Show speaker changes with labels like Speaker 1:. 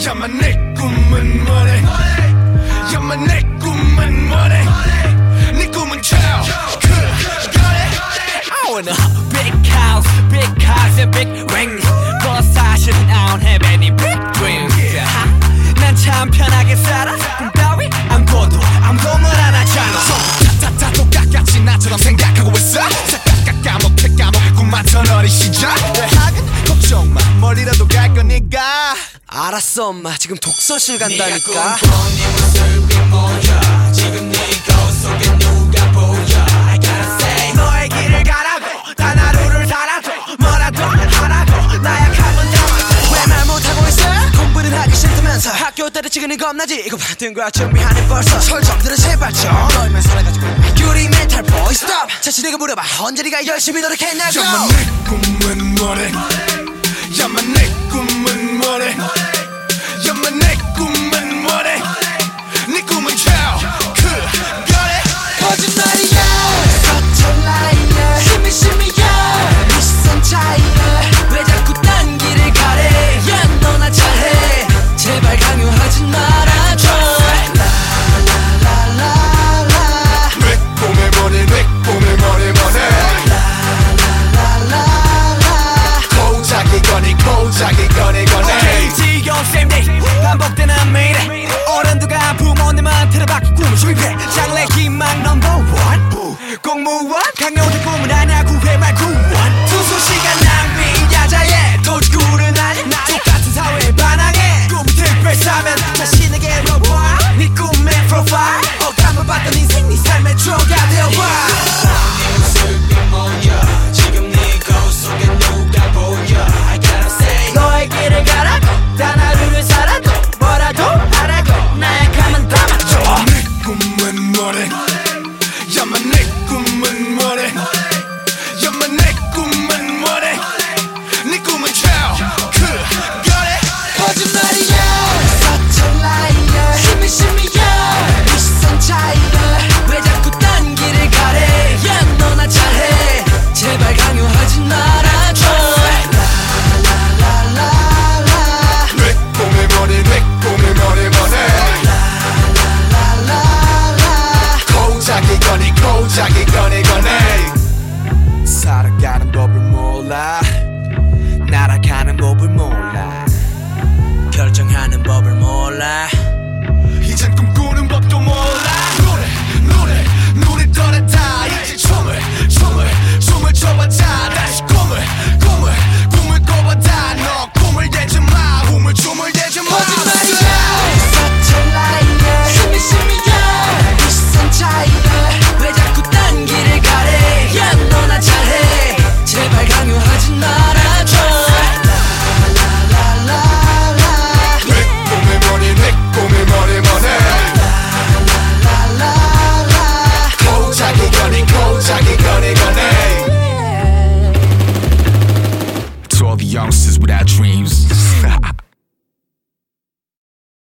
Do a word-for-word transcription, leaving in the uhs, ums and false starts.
Speaker 1: 야마 내 꿈은 뭐래 야마 내 꿈은 뭐래 네 꿈은 child
Speaker 2: I want a big house, big cars and big rings But 사실은 I don't have any big dreams 난 참 편하게 살아 꿈 따위 안 꿔도 아무도 말 안 하잖아
Speaker 1: 다다다 똑같이 나처럼 생각하고 있어 싹깍깍 까먹게 까먹게 꿈 많던 어린 시절 대학은 걱정 마 멀리라도 갈 거니까
Speaker 2: 알았어 엄마 지금 독서실 간다니까
Speaker 3: 네 모습이 뭐야 지금 네 거울 속에 누가 보여 I gotta say
Speaker 2: 너의 길을 가라고 단 하루를 살아도 뭐라도 하라고 나약하면 남아도 왜 말 못하고 있어 공부는 하기 싫다면서 학교 때려치기는 겁나지 이거 받은 거야 준비하네 벌써 설정들은 제발 좀 너희만 살아가지고 유리 멘탈 보이 스톱 자신에게 물어봐 언제 네가 열심히 노력했냐고
Speaker 1: 야마 내 꿈은 뭐래 야마 내 꿈은 뭐래